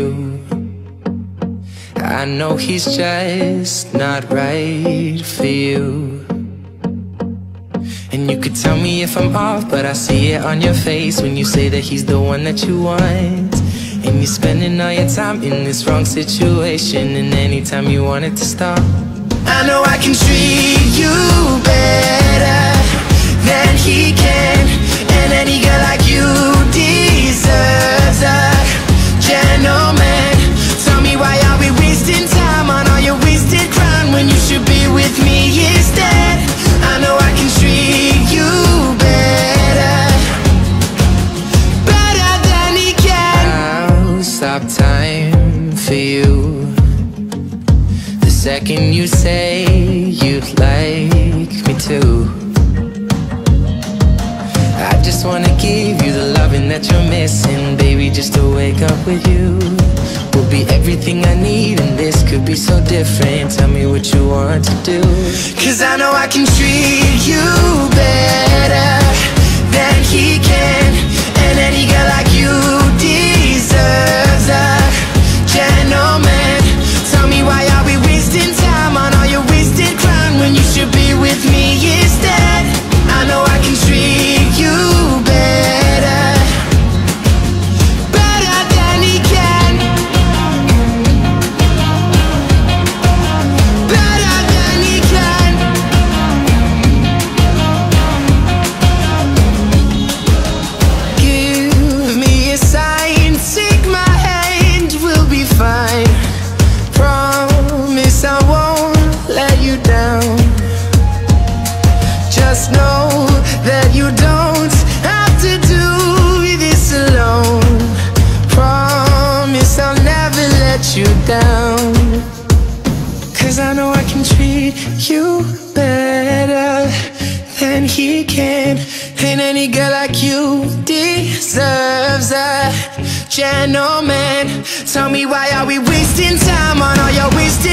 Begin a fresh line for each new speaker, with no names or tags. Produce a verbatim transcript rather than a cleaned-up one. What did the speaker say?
you. I know he's just not right for you. And you could tell me if I'm off, but I see it on your face when you say that he's the one that you want. And you're spending all your time in this wrong situation, and anytime you want it to stop. I know I can treat you better than he can, and any girl like you deserves a gentleman. Tell me, why are we wasting time on all your wasted crown when you should be with me instead? I know I can treat you better, better than he can. I'll stop time for you the second you say you'd like me to. I just wanna give you the loving that you're missing, baby, just to wake up with you will be everything I need, and this could be so different. Tell me what you want to do, 'cause I know I can treat you better than he can, and any girl like you deserves a gentleman. Tell me, why are we wasting time on all your wasted crown when you should be with me instead? I know I can treat you better, better than he can, better than he can. Give me a sign, take my hand, we'll be fine. Promise I won't let you down. Just know that you don't have to do this alone. Promise I'll never let you down, 'cause I know I can treat you better than he can, and any girl like you deserves a gentleman. Tell me, why are we wasting time on all your wasted